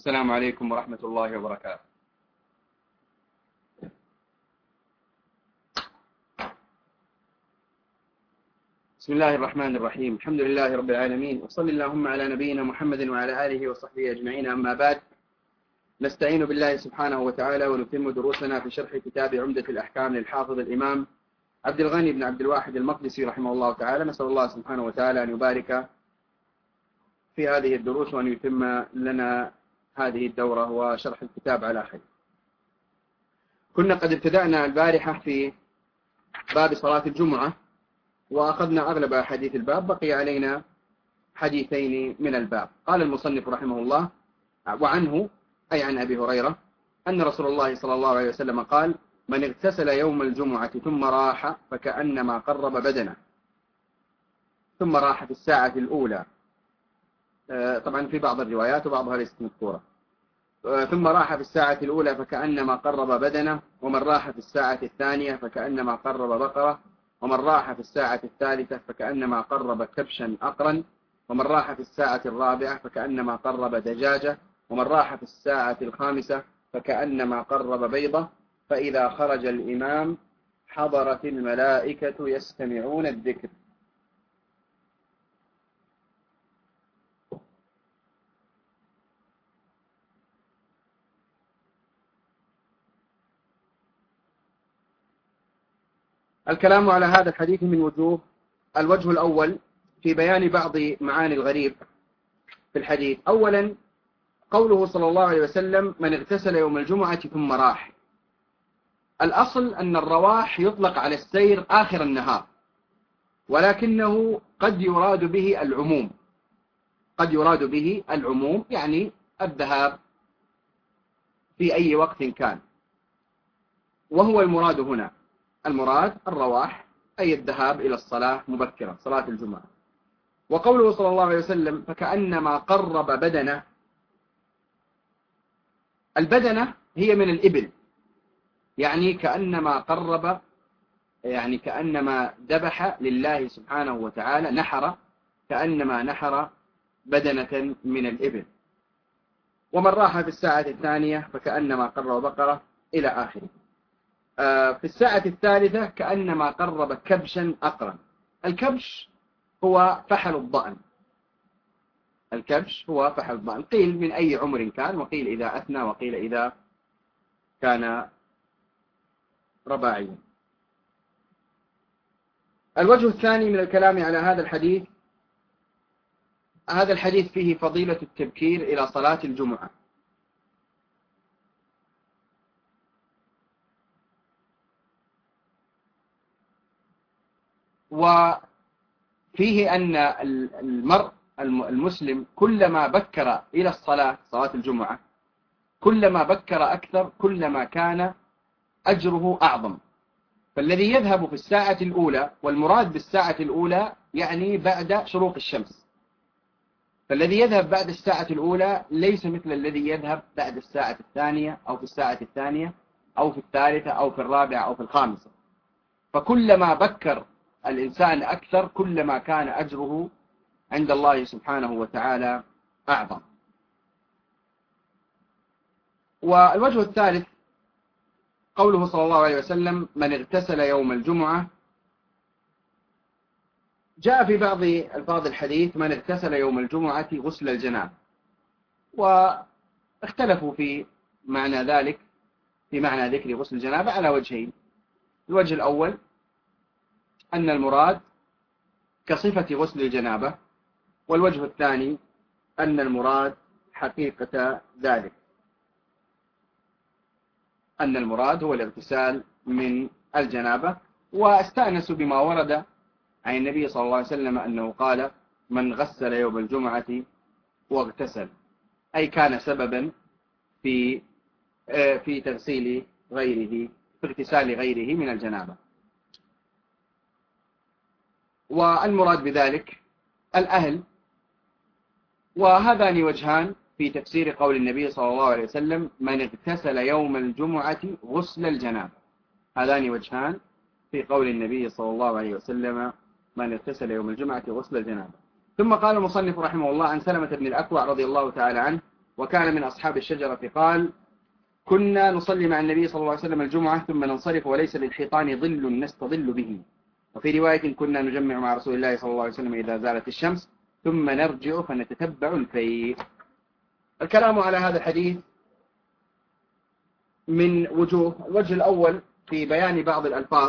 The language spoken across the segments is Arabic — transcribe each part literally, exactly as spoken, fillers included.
السلام عليكم ورحمة الله وبركاته. بسم الله الرحمن الرحيم. الحمد لله رب العالمين، وصل اللهم على نبينا محمد وعلى آله وصحبه أجمعين. أما بعد، نستعين بالله سبحانه وتعالى ونتم دروسنا في شرح كتاب عمدة الأحكام للحافظ الإمام عبد الغني بن عبد الواحد المقدسي رحمه الله تعالى. نسأل الله سبحانه وتعالى أن يبارك في هذه الدروس وأن يتم لنا هذه الدورة وشرح الكتاب على خير. كنا قد ابتدأنا البارحة في باب صلاة الجمعة وأخذنا أغلب حديث الباب، بقي علينا حديثين من الباب. قال المصنف رحمه الله: وعنه أي عن أبي هريرة أن رسول الله صلى الله عليه وسلم قال: من اغتسل يوم الجمعة ثم راح فكأنما قرب بدنه. ثم راح في الساعة الأولى، طبعا في بعض الروايات وبعضها ليست مذكورة. ثم راح في الساعة الأولى فكأنما قرب بدنه، ومن راح في الساعة الثانية فكأنما قرب بقرة، ومن راح في الساعة الثالثة فكأنما قرب كبشا أقرا، ومن راح في الساعة الرابعة فكأنما قرب دجاجة، ومن راح في الساعة الخامسة فكأنما قرب بيضة. فإذا خرج الإمام حضرت الملائكة يستمعون الذكر. الكلام على هذا الحديث من وجوه. الوجه الأول في بيان بعض معاني الغريب في الحديث. أولا، قوله صلى الله عليه وسلم: من اغتسل يوم الجمعة ثم راح. الأصل أن الرواح يطلق على السير آخر النهار، ولكنه قد يراد به العموم، قد يراد به العموم يعني الذهاب في أي وقت كان، وهو المراد هنا. المراد الرواح أي الذهاب إلى الصلاة مبكرة، صلاة الجمعة. وقوله صلى الله عليه وسلم: فكأنما قرب بدنه. البدنة هي من الإبل، يعني كأنما قرب، يعني كأنما ذبح لله سبحانه وتعالى، نحر، كأنما نحر بدنة من الإبل. ومن راح في الساعة الثانية فكأنما قرب بقرة إلى آخره. في الساعة الثالثة كأنما قرب كبشا أقرا. الكبش هو فحل الضأن، الكبش هو فحل الضأن. قيل من أي عمر كان، وقيل إذا أثنى، وقيل إذا كان رباعيا. الوجه الثاني من الكلام على هذا الحديث: هذا الحديث فيه فضيلة التبكير إلى صلاة الجمعة. وفيه أن المرء المسلم كلما بكر إلى الصلاة، صلاة الجمعة، كلما بكر أكثر كلما كان أجره أعظم. فالذي يذهب في الساعة الأولى، والمراد بالساعة الأولى يعني بعد شروق الشمس، فالذي يذهب بعد الساعة الأولى ليس مثل الذي يذهب بعد الساعة الثانية أو في الساعة الثانية أو في الثالثة أو في الرابعة أو في الخامسة. فكلما بكر الإنسان أكثر كلما كان أجره عند الله سبحانه وتعالى أعظم. والوجه الثالث قوله صلى الله عليه وسلم: من اغتسل يوم الجمعة. جاء في بعض ألفاظ الحديث: من اغتسل يوم الجمعة غسل الجنابة، واختلفوا في معنى ذلك، في معنى ذكر غسل الجنابة على وجهين. الوجه الأول أن المراد كصفة غسل الجنابة، والوجه الثاني أن المراد حقيقة ذلك، أن المراد هو الاغتسال من الجنابة. واستأنسوا بما ورد عن النبي صلى الله عليه وسلم أنه قال: من غسل يوم الجمعة واغتسل، أي كان سببا في في تغسيل غيره، في اغتسال غيره من الجنابة. والمراد بذلك الأهل. وهذان وجهان في تفسير قول النبي صلى الله عليه وسلم: من اغتسل يوم الجمعة غسل الجنابة. هذان وجهان في قول النبي صلى الله عليه وسلم: من اغتسل يوم الجمعة غسل الجنابة. ثم قال المصنف رحمه الله: عن سلمة بن الأكوع رضي الله تعالى عنه وكان من أصحاب الشجرة قال: كنا نصلي مع النبي صلى الله عليه وسلم الجمعة ثم ننصرف وليس للحيطان ظل نستظل به. وفي رواية: كنا نجمع مع رسول الله صلى الله عليه وسلم إذا زالت الشمس ثم نرجع فنتتبع الفيء. الكلام على هذا الحديث من وجوه. الوجه الأول في بيان بعض الألفاظ.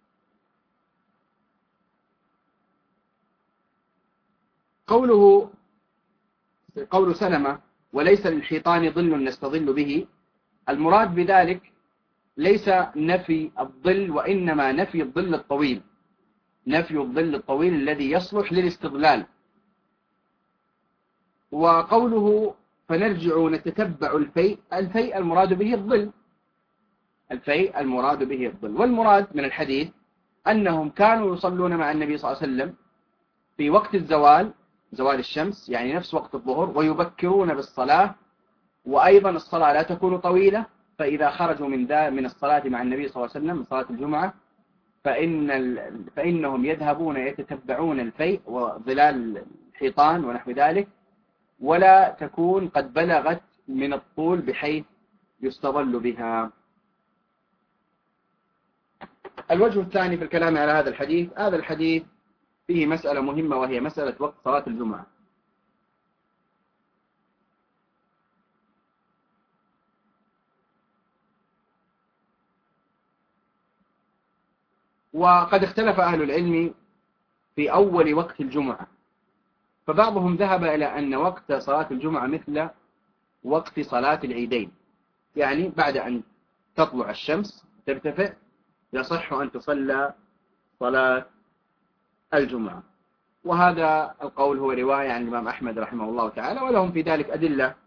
قوله قول سلمة: وليس للحيطان ظل نستظل به، المراد بذلك ليس نفي الظل، وإنما نفي الظل الطويل، نفي الظل الطويل الذي يصلح للاستظلال. وقوله فنرجع نتتبع الفيء، الفيء المراد به الظل، الفيء المراد به الظل. والمراد من الحديث أنهم كانوا يصلون مع النبي صلى الله عليه وسلم في وقت الزوال، زوال الشمس، يعني نفس وقت الظهر، ويبكرون بالصلاة، وأيضا الصلاة لا تكون طويلة، فإذا خرجوا من ذا من الصلاة مع النبي صلى الله عليه وسلم من صلاة الجمعة فإن ال... فإنهم يذهبون يتتبعون الفيء وظلال الحيطان ونحو ذلك، ولا تكون قد بلغت من الطول بحيث يستظل بها. الوجه الثاني في الكلام على هذا الحديث، هذا الحديث فيه مسألة مهمة، وهي مسألة وقت صلاة الجمعة. وقد اختلف أهل العلم في أول وقت الجمعة، فبعضهم ذهب إلى أن وقت صلاة الجمعة مثل وقت صلاة العيدين، يعني بعد أن تطلع الشمس ترتفع يصح أن تصلى صلاة الجمعة. وهذا القول هو رواية عن الإمام أحمد رحمه الله تعالى، ولهم في ذلك أدلة،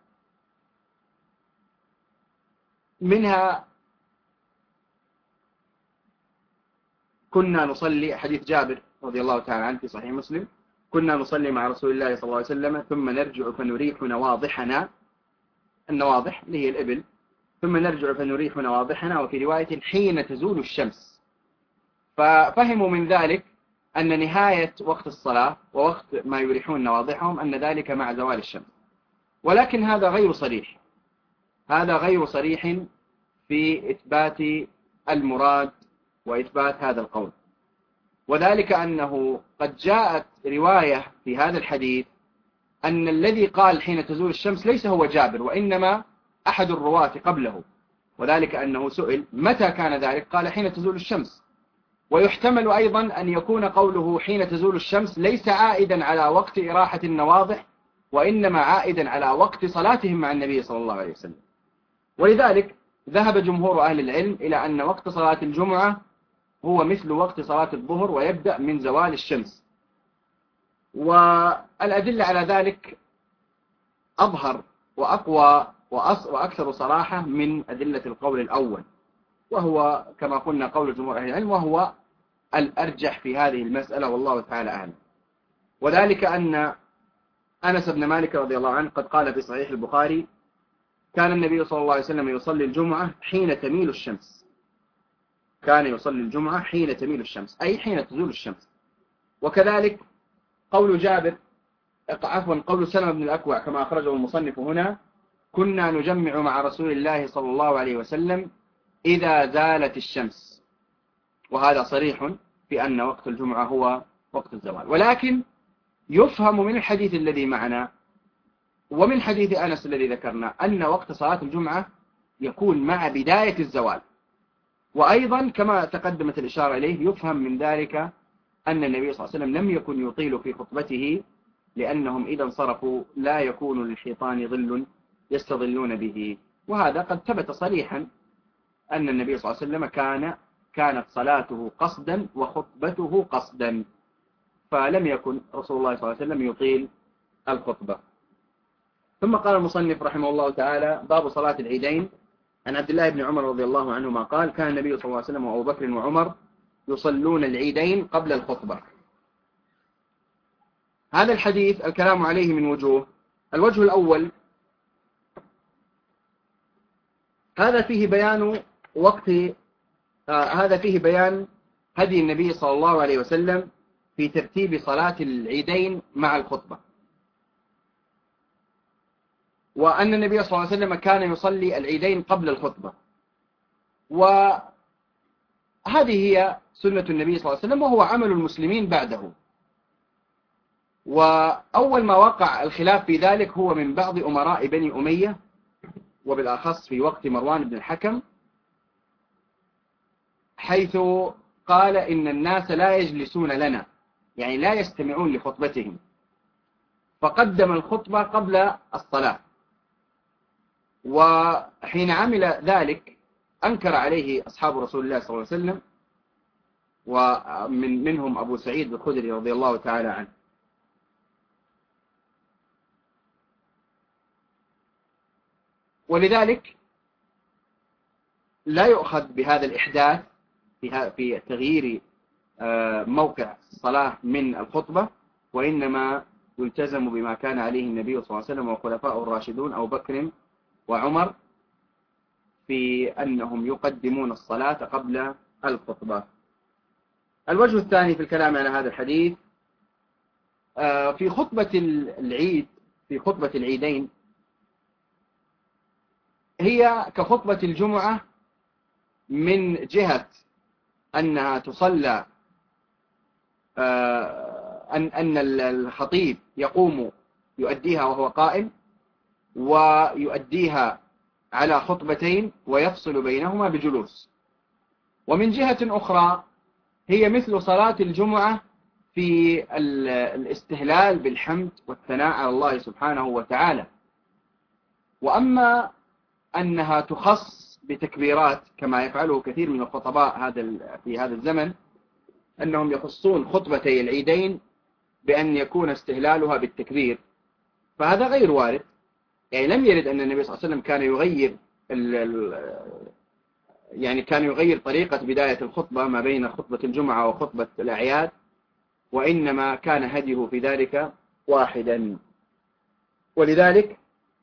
منها كنا نصلي، حديث جابر رضي الله تعالى عنه في صحيح مسلم: كنا نصلي مع رسول الله صلى الله عليه وسلم ثم نرجع فنريح نواضحنا، النواضح اللي هي الإبل، ثم نرجع فنريح نواضحنا. وفي رواية: حين تزول الشمس. ففهموا من ذلك أن نهاية وقت الصلاة ووقت ما يريحون نواضحهم أن ذلك مع زوال الشمس، ولكن هذا غير صريح، هذا غير صريح في إثبات المراد وإثبات هذا القول. وذلك أنه قد جاءت رواية في هذا الحديث أن الذي قال حين تزول الشمس ليس هو جابر، وإنما أحد الرواة قبله، وذلك أنه سئل متى كان ذلك، قال حين تزول الشمس. ويحتمل أيضا أن يكون قوله حين تزول الشمس ليس عائدا على وقت إراحة النواضح، وإنما عائدا على وقت صلاتهم مع النبي صلى الله عليه وسلم. ولذلك ذهب جمهور أهل العلم إلى أن وقت صلاة الجمعة هو مثل وقت صلاة الظهر، ويبدأ من زوال الشمس. والأدلة على ذلك أظهر وأقوى وأكثر صراحة من أدلة القول الأول، وهو كما قلنا قول جمهور أهل العلم، وهو الأرجح في هذه المسألة، والله تعالى أعلم. وذلك أن أنس بن مالك رضي الله عنه قد قال في صحيح البخاري: كان النبي صلى الله عليه وسلم يصلي الجمعة حين تميل الشمس، كان يصلي الجمعة حين تميل الشمس، أي حين تزول الشمس. وكذلك قول جابر، عفوا قول سلمة بن الأكوع كما أخرجه المصنف هنا: كنا نجمع مع رسول الله صلى الله عليه وسلم إذا زالت الشمس. وهذا صريح في أن وقت الجمعة هو وقت الزوال. ولكن يفهم من الحديث الذي معنا ومن حديث أنس الذي ذكرنا أن وقت صلاة الجمعة يكون مع بداية الزوال. وأيضا كما تقدمت الإشارة إليه يفهم من ذلك أن النبي صلى الله عليه وسلم لم يكن يطيل في خطبته، لأنهم إذا انصرفوا لا يكون للشيطان ظل يستظلون به. وهذا قد ثبت صريحا أن النبي صلى الله عليه وسلم كان كانت صلاته قصدا وخطبته قصدا، فلم يكن رسول الله صلى الله عليه وسلم يطيل الخطبة. ثم قال المصنف رحمه الله تعالى: باب صلاة العيدين. عن عبد الله بن عمر رضي الله عنهما قال: كان النبي صلى الله عليه وسلم وأبو بكر وعمر يصلون العيدين قبل الخطبة. هذا الحديث الكلام عليه من وجوه. الوجه الأول: هذا فيه بيان وقت آه هذا فيه بيان هدي النبي صلى الله عليه وسلم في ترتيب صلاة العيدين مع الخطبة. وأن النبي صلى الله عليه وسلم كان يصلي العيدين قبل الخطبة، وهذه هي سنة النبي صلى الله عليه وسلم وهو عمل المسلمين بعده. وأول ما وقع الخلاف في ذلك هو من بعض أمراء بني أمية، وبالأخص في وقت مروان بن الحكم، حيث قال إن الناس لا يجلسون لنا، يعني لا يستمعون لخطبتهم، فقدم الخطبة قبل الصلاة. وحين عمل ذلك أنكر عليه أصحاب رسول الله صلى الله عليه وسلم، ومن منهم أبو سعيد الخدري رضي الله تعالى عنه. ولذلك لا يؤخذ بهذا الإحداث في تغيير موقع الصلاة من الخطبة، وإنما يلتزم بما كان عليه النبي صلى الله عليه وسلم وخلفاء الراشدون أبو بكر وعمر في أنهم يقدمون الصلاة قبل الخطبة. الوجه الثاني في الكلام على هذا الحديث في خطبة العيد، في خطبة العيدين، هي كخطبة الجمعة من جهة أنها تصلى، أن أن الخطيب يقوم يؤديها وهو قائم، ويؤديها على خطبتين ويفصل بينهما بجلوس. ومن جهة أخرى هي مثل صلاة الجمعة في الاستهلال بالحمد والثناء على الله سبحانه وتعالى. وأما أنها تخص بتكبيرات كما يفعله كثير من الخطباء هذا في هذا الزمن، أنهم يخصون خطبتي العيدين بأن يكون استهلالها بالتكبير، فهذا غير وارد. يعني لم يرد أن النبي صلى الله عليه وسلم كان يغير ال ال يعني كان يغير طريقة بداية الخطبة ما بين خطبة الجمعة وخطبة الأعياد، وإنما كان هديه في ذلك واحدا. ولذلك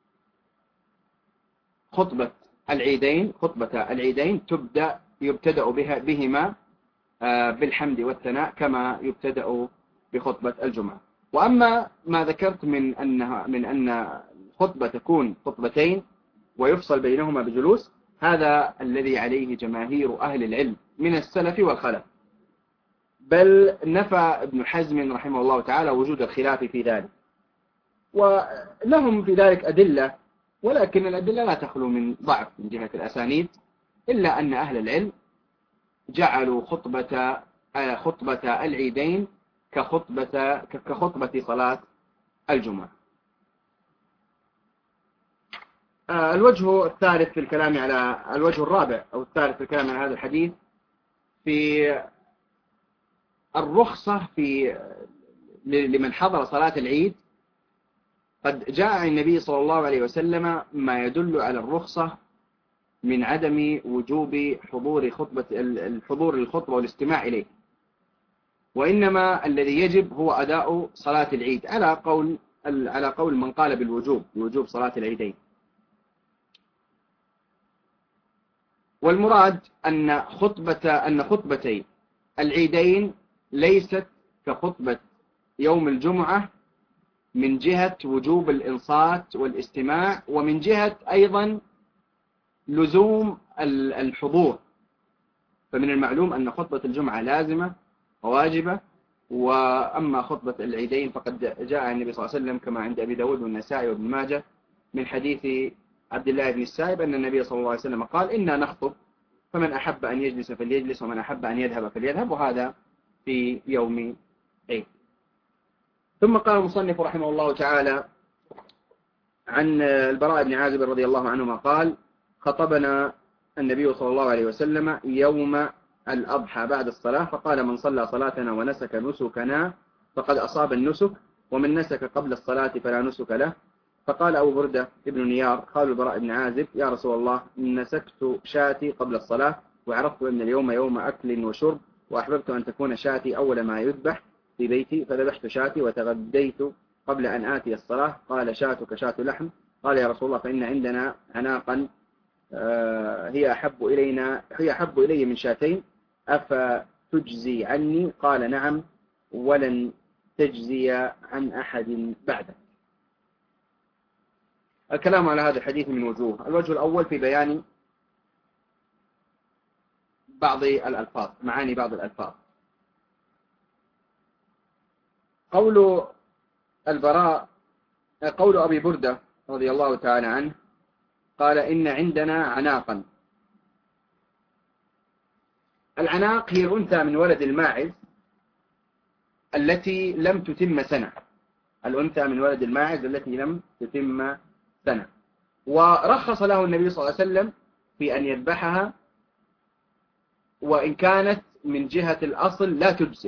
خطبة العيدين خطبة العيدين تبدأ يبتدأ بها بهما بالحمد والثناء كما يبتدأ بخطبة الجمعة. وأما ما ذكرت من أنها من أن خطبة تكون خطبتين ويفصل بينهما بجلوس، هذا الذي عليه جماهير أهل العلم من السلف والخلف، بل نفى ابن حزم رحمه الله تعالى وجود الخلاف في ذلك، ولهم في ذلك أدلة، ولكن الأدلة لا تخلو من ضعف من جهة الأسانيد، إلا أن أهل العلم جعلوا خطبة خطبة العيدين كخطبة كخطبة صلاة الجمعة. الوجه الثالث في الكلام على الوجه الرابع أو الثالث في الكلام على هذا الحديث في الرخصة في لمن حضر صلاة العيد. قد جاء عن النبي صلى الله عليه وسلم ما يدل على الرخصة من عدم وجوب حضور خطبة الحضور للخطبة والاستماع إليه، وإنما الذي يجب هو أداء صلاة العيد على قول على قول من قال بالوجوب بوجوب صلاة العيدين. والمراد أن خطبة أن خطبتي العيدين ليست كخطبة يوم الجمعة من جهة وجوب الإنصات والاستماع، ومن جهة أيضا لزوم الحضور. فمن المعلوم أن خطبة الجمعة لازمة وواجبة، وأما خطبة العيدين فقد جاء عن النبي صلى الله عليه وسلم كما عند أبي داود والنسائي وابن ماجه من حديث عبد الله بن السائب أن النبي صلى الله عليه وسلم قال: إنا نخطب فمن أحب أن يجلس فليجلس ومن أحب أن يذهب فليذهب، وهذا في يوم عيد. ثم قال المصنف رحمه الله تعالى عن البراء بن عازب رضي الله عنهما قال: خطبنا النبي صلى الله عليه وسلم يوم الأضحى بعد الصلاة فقال: من صلى صلاتنا ونسك نسكنا فقد أصاب النسك، ومن نسك قبل الصلاة فلا نسك له. فقال أبو بردة ابن نيار: قال البراء بن عازب: يا رسول الله، نسكت شاتي قبل الصلاة وعرفت أن اليوم يوم أكل وشرب، وأحببت أن تكون شاتي أول ما يذبح في بيتي، فذبحت شاتي وتغديت قبل أن آتي الصلاة. قال: شاتك شات لحم. قال: يا رسول الله، فإن عندنا عناقا هي أحب إلينا هي أحب إلي من شاتين، أفتجزي عني؟ قال: نعم، ولن تجزي عن أحد بعدك. الكلام على هذا الحديث من وجوه. الوجه الأول في بيان بعض الألفاظ، معاني بعض الألفاظ. قول البراء قول أبي بردة رضي الله تعالى عنه قال إن عندنا عناقا. العناق هي الأنثى من ولد الماعز التي لم تتم سنة، الأنثى من ولد الماعز التي لم تتم سنة، ورخص له النبي صلى الله عليه وسلم في أن يذبحها، وإن كانت من جهة الأصل لا تجزئ،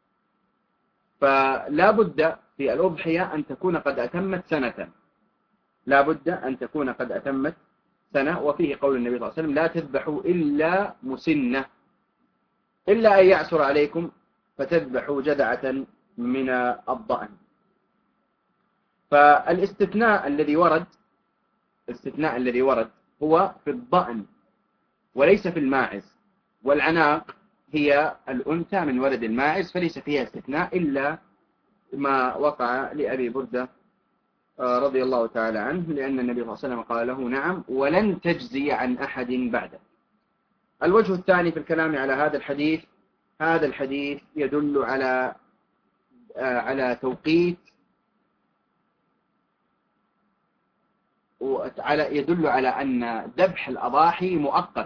فلا بد في الأضحية أن تكون قد أتمت سنة، لا بد أن تكون قد أتمت سنة. وفيه قول النبي صلى الله عليه وسلم لا تذبحوا إلا مسنة، إلا أن يعسر عليكم فتذبحوا جذعة من الضأن. فالاستثناء الذي ورد الاستثناء الذي ورد هو في الضأن وليس في الماعز، والعناق هي الأنثى من ولد الماعز فليس فيها استثناء إلا ما وقع لأبي بردة رضي الله تعالى عنه، لأن النبي صلى الله عليه وسلم قال له نعم ولن تجزي عن أحد بعده. الوجه الثاني في الكلام على هذا الحديث، هذا الحديث يدل على على توقيت وعلى يدل على أن ذبح الأضاحي مؤقت،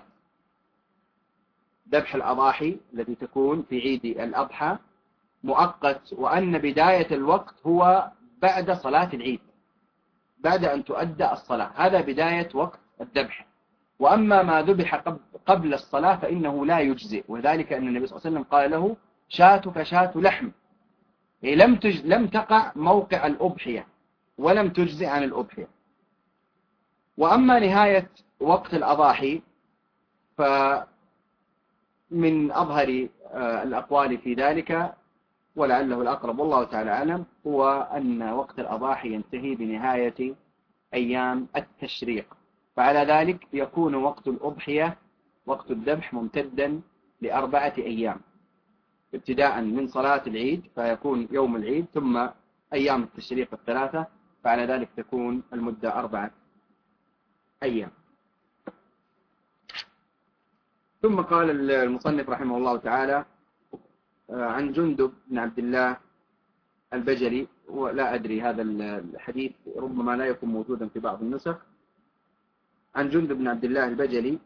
ذبح الأضاحي التي تكون في عيد الأضحى مؤقت، وأن بداية الوقت هو بعد صلاة العيد، بعد أن تؤدى الصلاة، هذا بداية وقت الذبح. وأما ما ذبح قبل الصلاة فإنه لا يجزئ، وذلك أن النبي صلى الله عليه وسلم قال له شاتك شاة لحم، لم تج... لم تقع موقع الأضحية ولم تجزئ عن الأضحية. وأما نهاية وقت الأضاحي فمن أظهر الأقوال في ذلك ولعله الأقرب والله تعالى أعلم هو أن وقت الأضاحي ينتهي بنهاية أيام التشريق، فعلى ذلك يكون وقت الأضحية وقت الذبح ممتدا لأربعة أيام، ابتداء من صلاة العيد فيكون يوم العيد ثم أيام التشريق الثلاثة، فعلى ذلك تكون المدة أربعة أيام. ثم قال المصنف رحمه الله تعالى عن جندب بن عبد الله البجلي، ولا أدري هذا الحديث ربما لا يكون موجودا في بعض النسخ، عن جندب بن عبد الله البجلي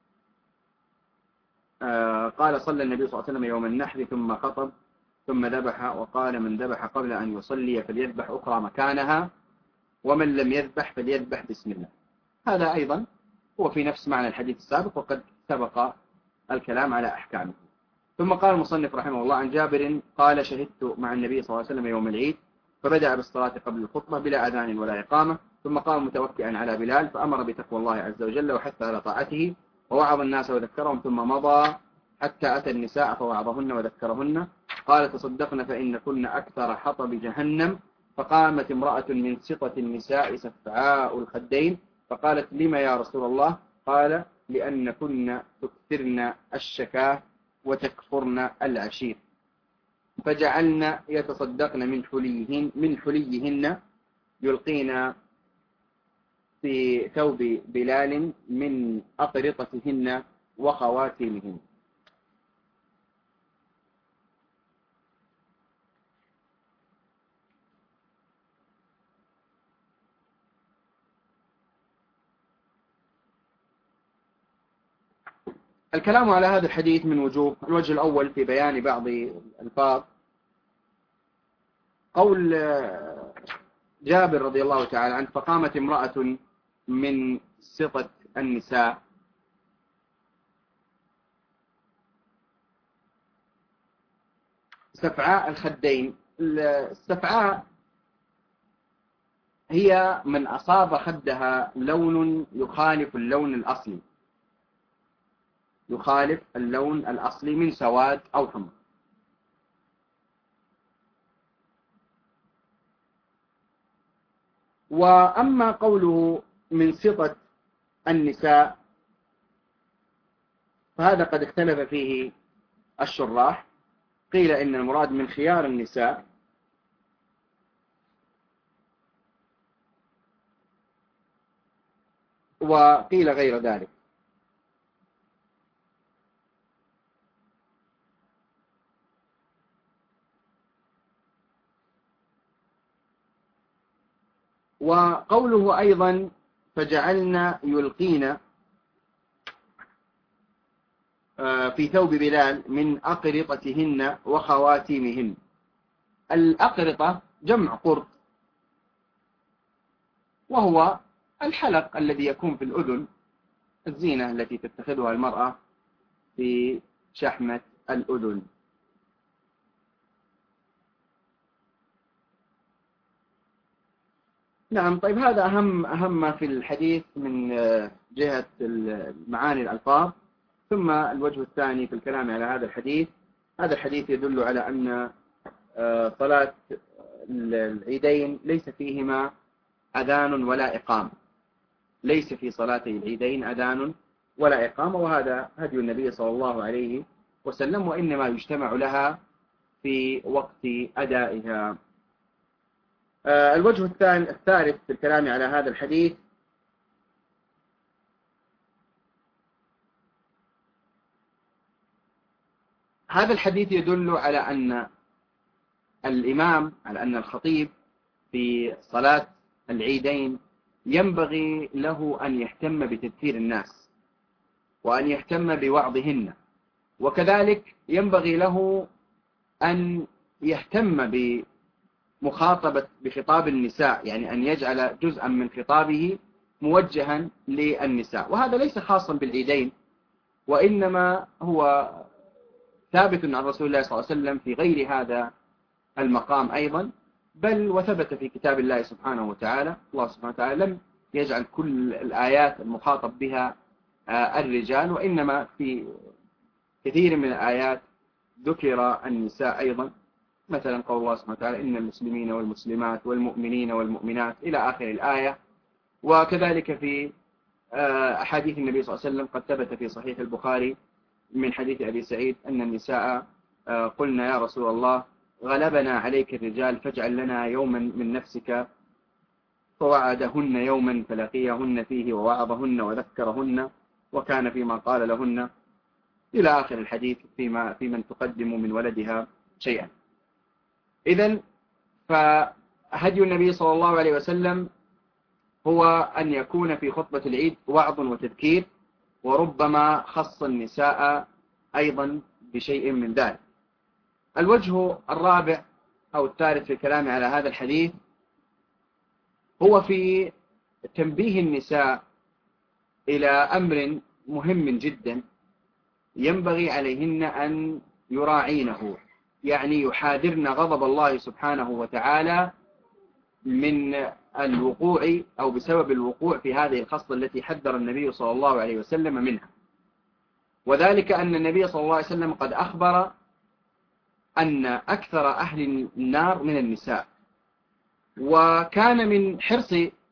قال صلى النبي صلى الله عليه وسلم يوم النحر ثم خطب ثم ذبح، وقال من ذبح قبل أن يصلي فليذبح أخرى مكانها، ومن لم يذبح فليذبح بسم الله. هذا أيضا هو في نفس معنى الحديث السابق وقد سبق الكلام على أحكامه. ثم قال المصنف رحمه الله عن جابر قال شهدت مع النبي صلى الله عليه وسلم يوم العيد فبدأ بالصلاة قبل الخطبة بلا أذان ولا إقامة، ثم قام متوكئا على بلال فأمر بتقوى الله عز وجل وحث على طاعته ووعظ الناس وذكرهم، ثم مضى حتى أتى النساء فوعظهن وذكرهن. قال تصدقن فإن كن أكثر حطب جهنم. فقامت امرأة من سطة النساء سفعاء الخدين فقالت لما يا رسول الله؟ قال لأن كن تكثرن الشكاه وتكفرن العشير، فجعلن يتصدقن من حليهن من حليهن يلقين في ثوب بلال من أطرطتهن وخواتمهن. الكلام على هذا الحديث من وجوه. الوجه الأول في بيان بعض الألفاظ، قول جابر رضي الله تعالى عنه فقامت امرأة من سطة النساء، سفعاء الخدين. السفعاء هي من أصاب خدها لون يخالف اللون الأصلي، يخالف اللون الأصلي من سواد أو حمر. وأما قوله من سطة النساء فهذا قد اختلف فيه الشراح، قيل إن المراد من خيار النساء، وقيل غير ذلك. وقوله أيضا فجعلنا يلقين في ثوب بلال من أقرطتهن وخواتيمهن. الأقرطة جمع قرط، وهو الحلق الذي يكون في الأذن، الزينة التي تتخذها المرأة في شحمة الأذن. نعم. طيب هذا أهم أهم ما في الحديث من جهة معاني الألفاظ. ثم الوجه الثاني في الكلام على هذا الحديث، هذا الحديث يدل على أن صلاة العيدين ليس فيهما أذان ولا إقامة، ليس في صلاتي العيدين أذان ولا إقامة، وهذا هدي النبي صلى الله عليه وسلم، وإنما يجتمع لها في وقت أدائها. الوجه الثالث في الكلام على هذا الحديث، هذا الحديث يدل على أن الإمام، على أن الخطيب في صلاة العيدين ينبغي له أن يهتم بتذكير الناس وأن يهتم بوعظهن، وكذلك ينبغي له أن يهتم بمخاطبة بخطاب النساء، يعني أن يجعل جزءا من خطابه موجها للنساء. وهذا ليس خاصا بالعيدين، وإنما هو ثابت عن رسول الله صلى الله عليه وسلم في غير هذا المقام أيضا، بل وثبت في كتاب الله سبحانه وتعالى. الله سبحانه وتعالى لم يجعل كل الآيات المخاطب بها الرجال، وإنما في كثير من الآيات ذكر النساء أيضا، مثلا قول الله سبحانه وتعالى إن المسلمين والمسلمات والمؤمنين والمؤمنات إلى آخر الآية. وكذلك في أحاديث النبي صلى الله عليه وسلم قد ثبت في صحيح البخاري من حديث أبي سعيد أن النساء قلنا يا رسول الله غلبنا عليك الرجال فاجعل لنا يوما من نفسك، فوعدهن يوما فلقيهن فيه ووعظهن وذكرهن وكان فيما قال لهن إلى آخر الحديث فيما في من تقدم من ولدها شيئا. إذن فهدي النبي صلى الله عليه وسلم هو أن يكون في خطبة العيد وعظ وتذكير، وربما خص النساء أيضا بشيء من ذلك. الوجه الرابع أو الثالث في الكلام على هذا الحديث هو في تنبيه النساء إلى أمر مهم جدا ينبغي عليهن أن يراعينه، يعني يحاذرن غضب الله سبحانه وتعالى من الوقوع أو بسبب الوقوع في هذه الخصلة التي حذر النبي صلى الله عليه وسلم منها. وذلك أن النبي صلى الله عليه وسلم قد أخبر أن أكثر أهل النار من النساء، وكان من حرص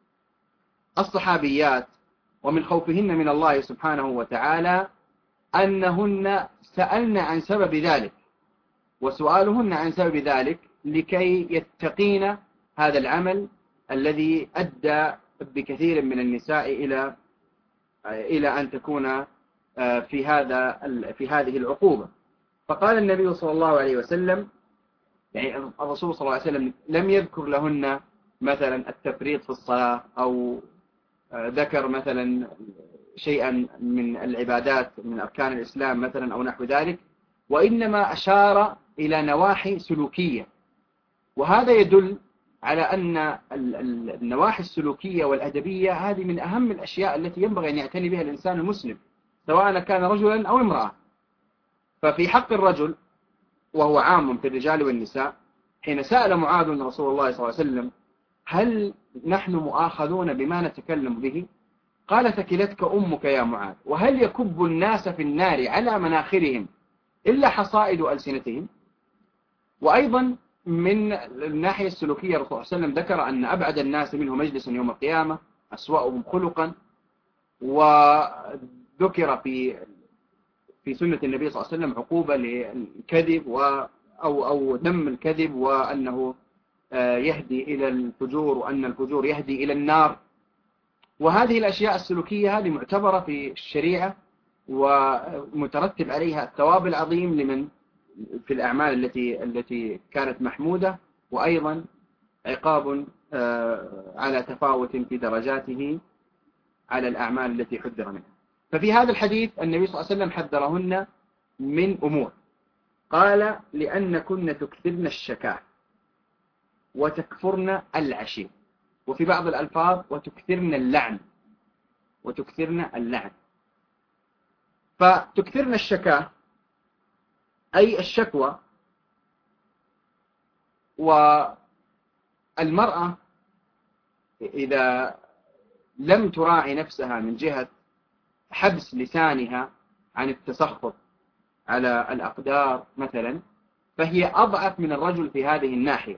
الصحابيات ومن خوفهن من الله سبحانه وتعالى أنهن سألن عن سبب ذلك، وسؤالهن عن سبب ذلك لكي يتقين هذا العمل الذي أدى بكثير من النساء إلى إلى أن تكون في هذا في هذه العقوبة. فقال النبي صلى الله عليه وسلم، يعني الرسول صلى الله عليه وسلم لم يذكر لهن مثلا التفريط في الصلاة أو ذكر مثلا شيئا من العبادات من أركان الإسلام مثلا أو نحو ذلك، وإنما أشار إلى نواحي سلوكية. وهذا يدل على أن النواحي السلوكية والأدبية هذه من أهم الأشياء التي ينبغي أن يعتني بها الإنسان المسلم سواء كان رجلا أو امرأة. ففي حق الرجل، وهو عام في الرجال والنساء، حين سأل معاذ رسول الله صلى الله عليه وسلم هل نحن مؤاخذون بما نتكلم به؟ قال ثكلتك أمك يا معاذ، وهل يكب الناس في النار على مناخرهم إلا حصائد ألسنتهم؟ وأيضا من الناحية السلوكية الرسول صلى الله عليه وسلم ذكر أن أبعد الناس منه مجلسا يوم القيامة أسوأهم خلقا، وذكر في في سنة النبي صلى الله عليه وسلم عقوبة للكذب و أو أو ذم الكذب، وأنه يهدي إلى الفجور، وأن الفجور يهدي إلى النار. وهذه الأشياء السلوكية هذه معتبرة في الشريعة ومترتب عليها الثواب العظيم لمن في الأعمال التي التي كانت محمودة، وأيضا عقاب على تفاوت في درجاته على الأعمال التي حذر منها. ففي هذا الحديث النبي صلى الله عليه وسلم حذرهن من أمور، قال: لأنكن تكثرن الشكاة وتكفرن العشير، وفي بعض الألفاظ وتكثرن اللعن وتكثرن اللعن. فتكثرن الشكاة أي الشكوى، والمرأة إذا لم تراعي نفسها من جهة حبس لسانها عن التسخط على الأقدار مثلا، فهي أضعف من الرجل في هذه الناحية.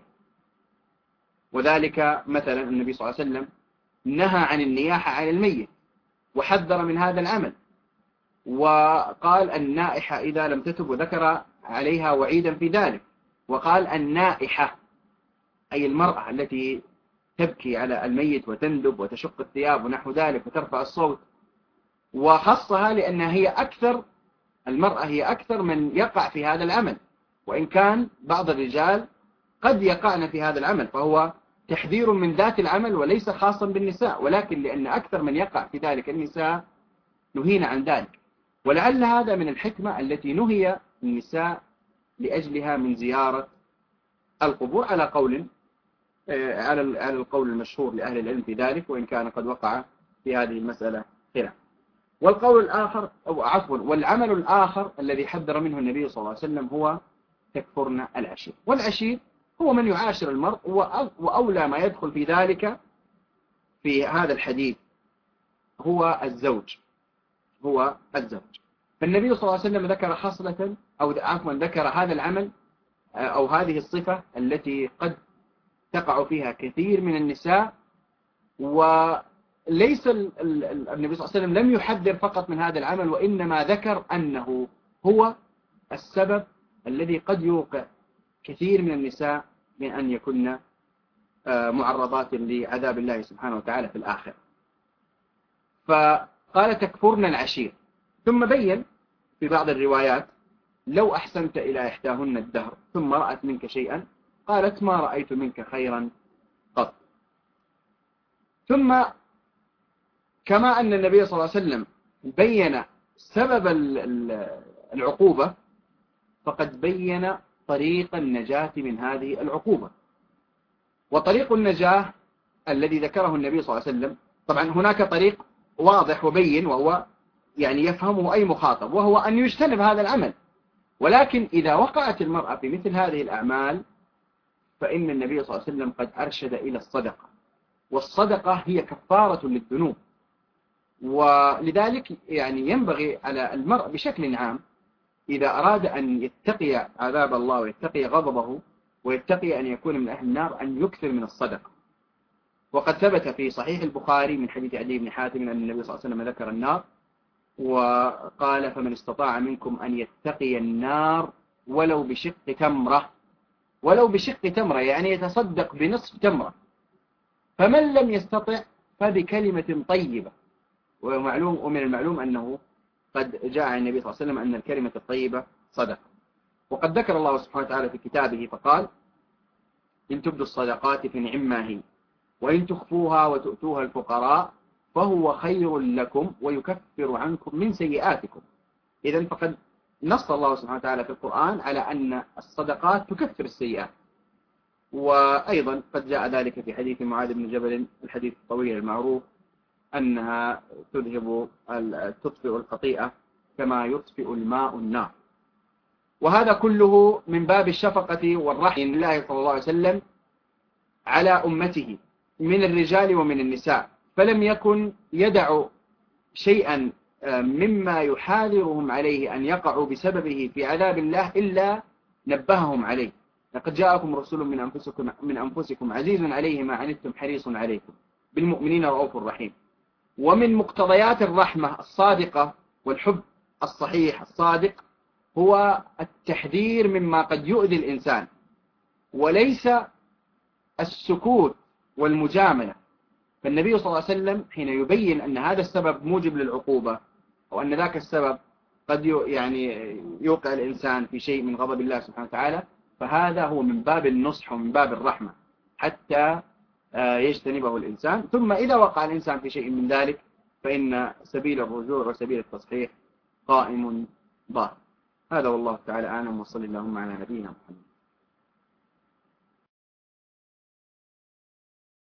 وذلك مثلا النبي صلى الله عليه وسلم نهى عن النياحة على الميت وحذر من هذا العمل، وقال النائحة إذا لم تتب، وذكر عليها وعيدا في ذلك، وقال النائحة أي المرأة التي تبكي على الميت وتندب وتشق الثياب ونحو ذلك وترفع الصوت، وخصها لأنها هي أكثر المرأة هي أكثر من يقع في هذا العمل، وإن كان بعض الرجال قد يقعن في هذا العمل، فهو تحذير من ذات العمل وليس خاصا بالنساء، ولكن لأن أكثر من يقع في ذلك النساء نهينا عن ذلك. ولعل هذا من الحكمة التي نهي النساء لأجلها من زيارة القبور، على قول على القول المشهور لأهل العلم في ذلك، وإن كان قد وقع في هذه المسألة خلاف. والقول الآخر أو عفوا والعمل الآخر الذي حذر منه النبي صلى الله عليه وسلم هو تكفرن العشير. والعشير هو من يعاشر المرء، وأولى ما يدخل في ذلك في هذا الحديث هو الزوج هو الزوج. فالنبي صلى الله عليه وسلم ذكر خصلة أو عفوا ذكر هذا العمل أو هذه الصفة التي قد تقع فيها كثير من النساء، وليس النبي صلى الله عليه وسلم لم يحذر فقط من هذا العمل، وإنما ذكر أنه هو السبب الذي قد يوقع كثير من النساء من أن يكن معرضات لعذاب الله سبحانه وتعالى في الآخرة. فقال تكفرن العشير، ثم بين في بعض الروايات لو أحسنت إلى إحداهن الدهر ثم رأت منك شيئا قالت ما رأيت منك خيرا قط. ثم كما أن النبي صلى الله عليه وسلم بين سبب العقوبة، فقد بين طريق النجاة من هذه العقوبة. وطريق النجاة الذي ذكره النبي صلى الله عليه وسلم، طبعا هناك طريق واضح وبين وهو يعني يفهمه أي مخاطب، وهو أن يجتنب هذا العمل. ولكن إذا وقعت المرأة في مثل هذه الأعمال فإن النبي صلى الله عليه وسلم قد أرشد إلى الصدقة، والصدقة هي كفارة للذنوب. ولذلك يعني ينبغي على المرء بشكل عام إذا أراد أن يتقي عذاب الله ويتقي غضبه ويتقي أن يكون من أهل النار أن يكثر من الصدقة. وقد ثبت في صحيح البخاري من حديث عدي بن حاتم أن النبي صلى الله عليه وسلم ذكر النار وقال فمن استطاع منكم أن يتقي النار ولو بشق تمرة، ولو بشق تمرة يعني يتصدق بنصف تمرة، فمن لم يستطع فبكلمة طيبة. ومعلوم ومن المعلوم أنه قد جاء عن النبي صلى الله عليه وسلم أن الكلمة الطيبة صدقة. وقد ذكر الله سبحانه وتعالى في كتابه فقال إن تبدوا الصدقات فنعما هي وإن تخفوها وتؤتوها الفقراء فهو خير لكم ويكفر عنكم من سيئاتكم. إذن فقد نص الله سبحانه وتعالى في القرآن على أن الصدقات تكفر السيئات. وأيضا قد جاء ذلك في حديث معاذ بن جبل الحديث الطويل المعروف أنها تذهب تطفئ الخطيئة كما يطفئ الماء النار. وهذا كله من باب الشفقة والرحمة لله صلى الله عليه وسلم على أمته من الرجال ومن النساء، فلم يكن يدع شيئا مما يحاذرهم عليه أن يقعوا بسببه في عذاب الله إلا نبههم عليه. لقد جاءكم رسول من أنفسكم, من أنفسكم عزيز عليه ما عنتم حريص عليكم بالمؤمنين رؤوف رحيم. ومن مقتضيات الرحمة الصادقة والحب الصحيح الصادق هو التحذير مما قد يؤذي الإنسان، وليس السكوت والمجاملة. فالنبي صلى الله عليه وسلم حين يبين أن هذا السبب موجب للعقوبة، أو أن ذاك السبب قد يعني يوقع الإنسان في شيء من غضب الله سبحانه وتعالى، فهذا هو من باب النصح ومن باب الرحمة حتى يجتنبه الإنسان. ثم إذا وقع الإنسان في شيء من ذلك فإن سبيل الرجوع وسبيل التصحيح قائم ظاهر. هذا والله تعالى أعلم، وصلى اللهم على نبينا محمد.